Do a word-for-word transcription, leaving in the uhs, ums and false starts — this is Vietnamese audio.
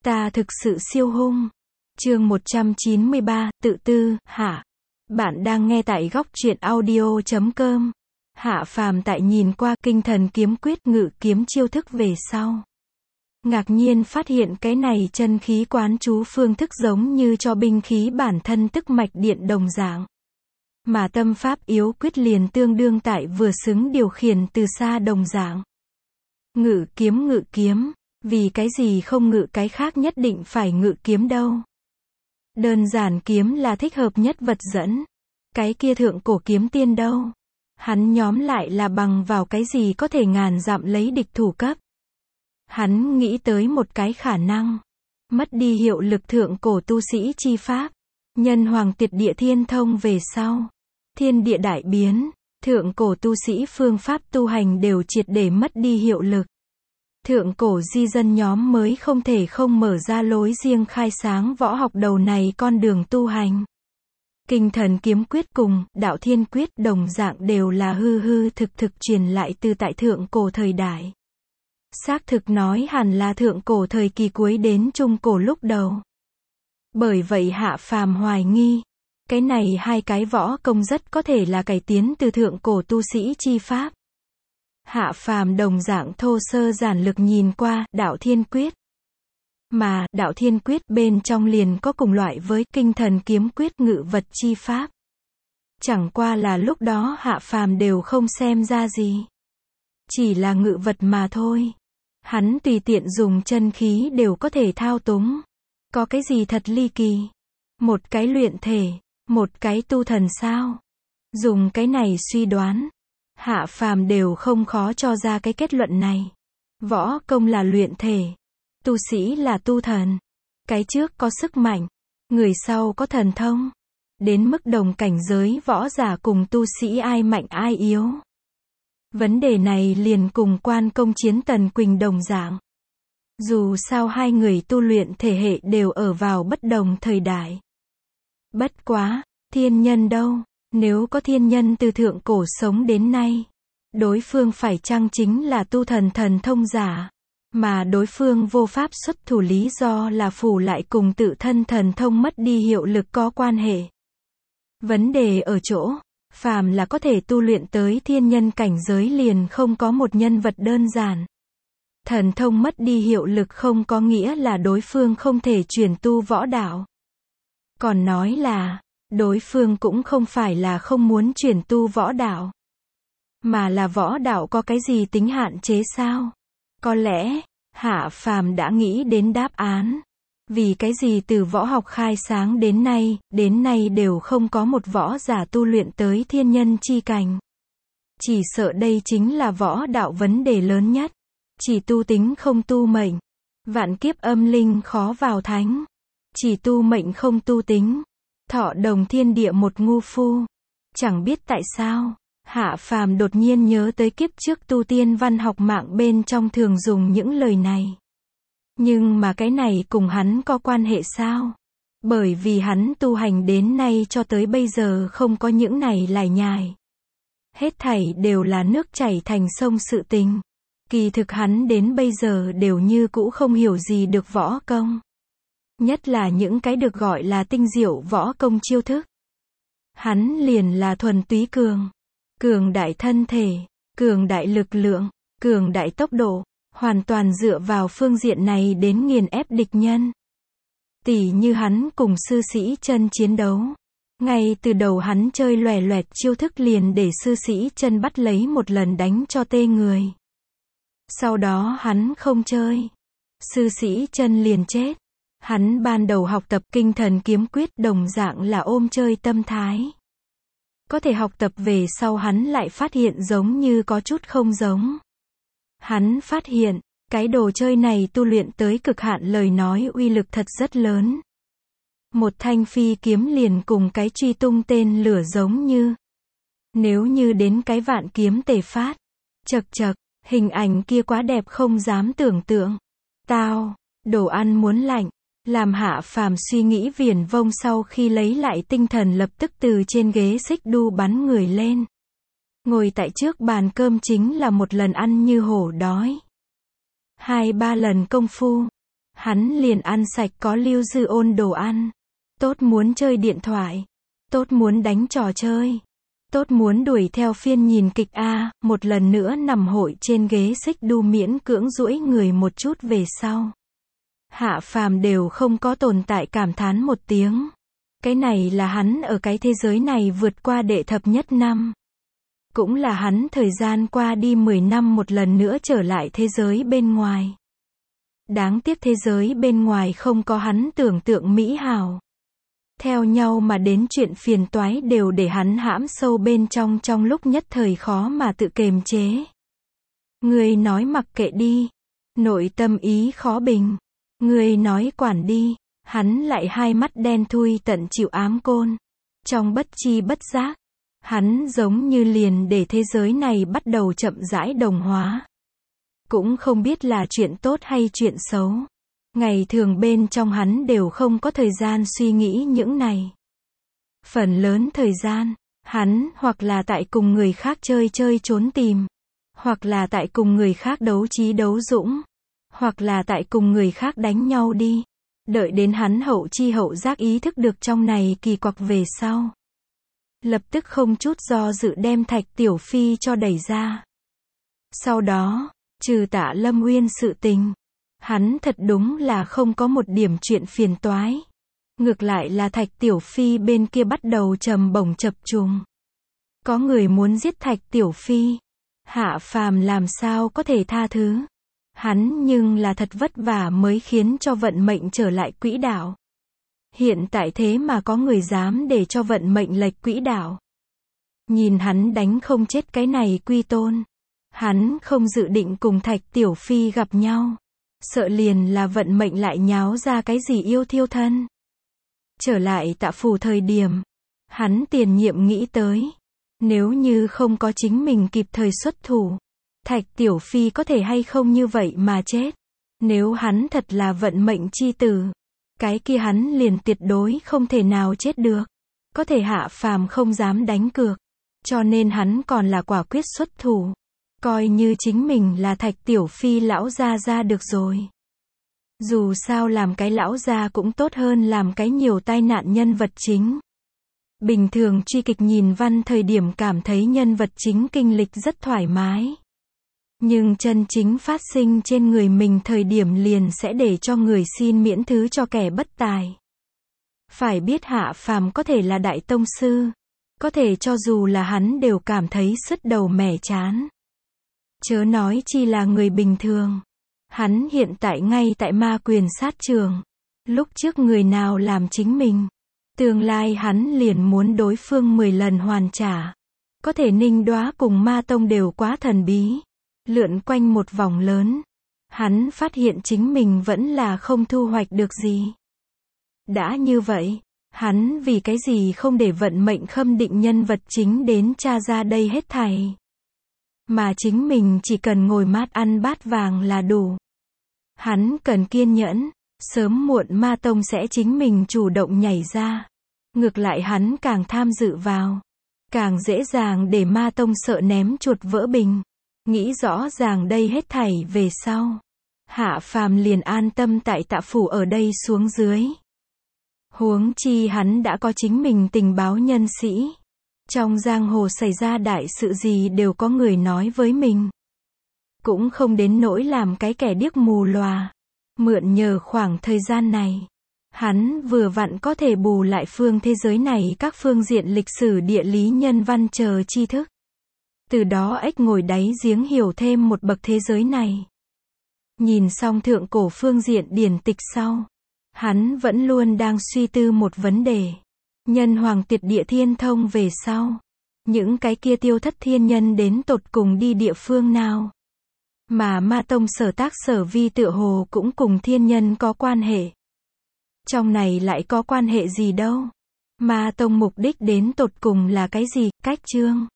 Ta thực sự siêu hung. Chương một trăm chín mươi ba, tự tư, hạ. Bạn đang nghe tại góc truyện audio chấm com. Hạ Phàm tại nhìn qua Kinh Thần Kiếm Quyết ngự kiếm chiêu thức về sau. Ngạc nhiên phát hiện cái này chân khí quán chú phương thức giống như cho binh khí bản thân tức mạch điện đồng dạng. Mà tâm pháp yếu quyết liền tương đương tại vừa xứng điều khiển từ xa đồng dạng. Ngự kiếm ngự kiếm, vì cái gì không ngự cái khác nhất định phải ngự kiếm đâu. Đơn giản kiếm là thích hợp nhất vật dẫn. Cái kia thượng cổ kiếm tiên đâu? Hắn nhóm lại là bằng vào cái gì có thể ngàn dặm lấy địch thủ cấp. Hắn nghĩ tới một cái khả năng. Mất đi hiệu lực thượng cổ tu sĩ chi pháp. Nhân hoàng tiệt địa thiên thông về sau. Thiên địa đại biến. Thượng cổ tu sĩ phương pháp tu hành đều triệt để mất đi hiệu lực. Thượng cổ di dân nhóm mới không thể không mở ra lối riêng khai sáng võ học đầu này con đường tu hành. Kinh Thần Kiếm Quyết cùng Đạo Thiên Quyết đồng dạng đều là hư hư thực thực truyền lại từ tại thượng cổ thời đại. Xác thực nói hẳn là thượng cổ thời kỳ cuối đến trung cổ lúc đầu. Bởi vậy Hạ Phàm hoài nghi, cái này hai cái võ công rất có thể là cải tiến từ thượng cổ tu sĩ chi pháp. Hạ Phàm đồng dạng thô sơ giản lược nhìn qua Đạo Thiên Quyết. Mà Đạo Thiên Quyết bên trong liền có cùng loại với Kinh Thần Kiếm Quyết ngự vật chi pháp. Chẳng qua là lúc đó Hạ Phàm đều không xem ra gì. Chỉ là ngự vật mà thôi. Hắn tùy tiện dùng chân khí đều có thể thao túng. Có cái gì thật ly kỳ? Một cái luyện thể, một cái tu thần sao? Dùng cái này suy đoán, Hạ Phàm đều không khó cho ra cái kết luận này. Võ công là luyện thể, tu sĩ là tu thần. Cái trước có sức mạnh, người sau có thần thông. Đến mức đồng cảnh giới võ giả cùng tu sĩ ai mạnh ai yếu. Vấn đề này liền cùng Quan Công chiến Tần Quỳnh đồng dạng. Dù sao hai người tu luyện thể hệ đều ở vào bất đồng thời đại. Bất quá, thiên nhân đâu? Nếu có thiên nhân từ thượng cổ sống đến nay, đối phương phải chăng chính là tu thần thần thông giả, mà đối phương vô pháp xuất thủ lý do là phủ lại cùng tự thân thần thông mất đi hiệu lực có quan hệ. Vấn đề ở chỗ, phàm là có thể tu luyện tới thiên nhân cảnh giới liền không có một nhân vật đơn giản. Thần thông mất đi hiệu lực không có nghĩa là đối phương không thể chuyển tu võ đạo. Còn nói là, đối phương cũng không phải là không muốn chuyển tu võ đạo. Mà là võ đạo có cái gì tính hạn chế sao? Có lẽ, Hạ Phàm đã nghĩ đến đáp án. Vì cái gì từ võ học khai sáng đến nay, đến nay đều không có một võ giả tu luyện tới thiên nhân chi cảnh. Chỉ sợ đây chính là võ đạo vấn đề lớn nhất. Chỉ tu tính không tu mệnh. Vạn kiếp âm linh khó vào thánh. Chỉ tu mệnh không tu tính. Thọ đồng thiên địa một ngu phu. Chẳng biết tại sao, Hạ Phàm đột nhiên nhớ tới kiếp trước tu tiên văn học mạng bên trong thường dùng những lời này. Nhưng mà cái này cùng hắn có quan hệ sao? Bởi vì hắn tu hành đến nay cho tới bây giờ không có những này lải nhải. Hết thảy đều là nước chảy thành sông sự tình. Kỳ thực hắn đến bây giờ đều như cũ không hiểu gì được võ công. Nhất là những cái được gọi là tinh diệu võ công chiêu thức. Hắn liền là thuần túy cường. Cường đại thân thể, cường đại lực lượng, cường đại tốc độ, hoàn toàn dựa vào phương diện này đến nghiền ép địch nhân. Tỉ như hắn cùng sư sĩ chân chiến đấu. Ngay từ đầu hắn chơi loè loẹt chiêu thức liền để sư sĩ chân bắt lấy một lần đánh cho tê người. Sau đó hắn không chơi. Sư sĩ chân liền chết. Hắn ban đầu học tập Kinh Thần Kiếm Quyết đồng dạng là ôm chơi tâm thái. Có thể học tập về sau hắn lại phát hiện giống như có chút không giống. Hắn phát hiện, cái đồ chơi này tu luyện tới cực hạn lời nói uy lực thật rất lớn. Một thanh phi kiếm liền cùng cái truy tung tên lửa giống như. Nếu như đến cái vạn kiếm tề phát. Chậc chậc, hình ảnh kia quá đẹp không dám tưởng tượng. Tao, đồ ăn muốn lạnh. Làm Hạ Phàm suy nghĩ viển vông sau khi lấy lại tinh thần lập tức từ trên ghế xích đu bắn người lên. Ngồi tại trước bàn cơm chính là một lần ăn như hổ đói. Hai ba lần công phu. hắn liền ăn sạch có lưu dư ôn đồ ăn. Tốt muốn chơi điện thoại. Tốt muốn đánh trò chơi. Tốt muốn đuổi theo phiên nhìn kịch A, một lần nữa nằm hội trên ghế xích đu miễn cưỡng duỗi người một chút về sau. Hạ Phàm đều không có tồn tại cảm thán một tiếng. Cái này là hắn ở cái thế giới này vượt qua đệ thập nhất năm. Cũng là hắn thời gian qua đi mười năm một lần nữa trở lại thế giới bên ngoài. Đáng tiếc thế giới bên ngoài không có hắn tưởng tượng mỹ hảo. Theo nhau mà đến chuyện phiền toái đều để hắn hãm sâu bên trong trong lúc nhất thời khó mà tự kiềm chế. Người nói mặc kệ đi. Nội tâm ý khó bình. Người nói quản đi. Hắn lại hai mắt đen thui tận chịu ám côn. Trong bất chi bất giác, hắn giống như liền để thế giới này bắt đầu chậm rãi đồng hóa. Cũng không biết là chuyện tốt hay chuyện xấu. Ngày thường bên trong hắn đều không có thời gian suy nghĩ những này. Phần lớn thời gian, hắn hoặc là tại cùng người khác chơi chơi trốn tìm, hoặc là tại cùng người khác đấu trí đấu dũng, hoặc là tại cùng người khác đánh nhau đi. Đợi đến hắn hậu chi hậu giác ý thức được trong này kỳ quặc về sau. Lập tức không chút do dự đem Thạch Tiểu Phi cho đẩy ra. Sau đó, trừ Tạ Lâm Uyên sự tình, hắn thật đúng là không có một điểm chuyện phiền toái. Ngược lại là Thạch Tiểu Phi bên kia bắt đầu trầm bổng chập trùng. Có người muốn giết Thạch Tiểu Phi. Hạ Phàm làm sao có thể tha thứ. Hắn nhưng là thật vất vả mới khiến cho vận mệnh trở lại quỹ đạo. Hiện tại thế mà có người dám để cho vận mệnh lệch quỹ đạo. Nhìn hắn đánh không chết cái này Quy Tôn. Hắn không dự định cùng Thạch Tiểu Phi gặp nhau. Sợ liền là vận mệnh lại nháo ra cái gì yêu thiêu thân. Trở lại Tạ Phủ thời điểm, hắn tiền nhiệm nghĩ tới. Nếu như không có chính mình kịp thời xuất thủ, Thạch Tiểu Phi có thể hay không như vậy mà chết. Nếu hắn thật là vận mệnh chi tử, cái kia hắn liền tuyệt đối không thể nào chết được. Có thể Hạ Phàm không dám đánh cược, cho nên hắn còn là quả quyết xuất thủ. Coi như chính mình là Thạch Tiểu Phi lão gia gia được rồi. Dù sao làm cái lão gia cũng tốt hơn làm cái nhiều tai nạn nhân vật chính. Bình thường truy kịch nhìn văn thời điểm cảm thấy nhân vật chính kinh lịch rất thoải mái. Nhưng chân chính phát sinh trên người mình thời điểm liền sẽ để cho người xin miễn thứ cho kẻ bất tài. Phải biết Hạ Phàm có thể là đại tông sư. Có thể cho dù là hắn đều cảm thấy sứt đầu mẻ chán. Chớ nói chi là người bình thường. Hắn hiện tại ngay tại ma quyền sát trường. Lúc trước người nào làm chính mình, tương lai hắn liền muốn đối phương mười lần hoàn trả. Có thể Ninh Đóa cùng Ma Tông đều quá thần bí. Lượn quanh một vòng lớn, hắn phát hiện chính mình vẫn là không thu hoạch được gì. Đã như vậy, hắn vì cái gì không để vận mệnh khâm định nhân vật chính đến tra ra đây hết thảy. Mà chính mình chỉ cần ngồi mát ăn bát vàng là đủ. Hắn cần kiên nhẫn, sớm muộn Ma Tông sẽ chính mình chủ động nhảy ra. Ngược lại hắn càng tham dự vào, càng dễ dàng để Ma Tông sợ ném chuột vỡ bình. Nghĩ rõ ràng đây hết thảy về sau, Hạ Phàm liền an tâm tại Tạ Phủ ở đây xuống dưới. Huống chi hắn đã có chính mình tình báo nhân sĩ. Trong giang hồ xảy ra đại sự gì đều có người nói với mình. Cũng không đến nỗi làm cái kẻ điếc mù lòa. Mượn nhờ khoảng thời gian này, hắn vừa vặn có thể bù lại phương thế giới này các phương diện lịch sử địa lý nhân văn chờ tri thức. Từ đó ếch ngồi đáy giếng hiểu thêm một bậc thế giới này. Nhìn xong thượng cổ phương diện điển tịch sau, hắn vẫn luôn đang suy tư một vấn đề. Nhân hoàng tuyệt địa thiên thông về sau, những cái kia tiêu thất thiên nhân đến tột cùng đi địa phương nào? Mà Ma Tông sở tác sở vi tựa hồ cũng cùng thiên nhân có quan hệ. Trong này lại có quan hệ gì đâu? Ma Tông mục đích đến tột cùng là cái gì? Cách chương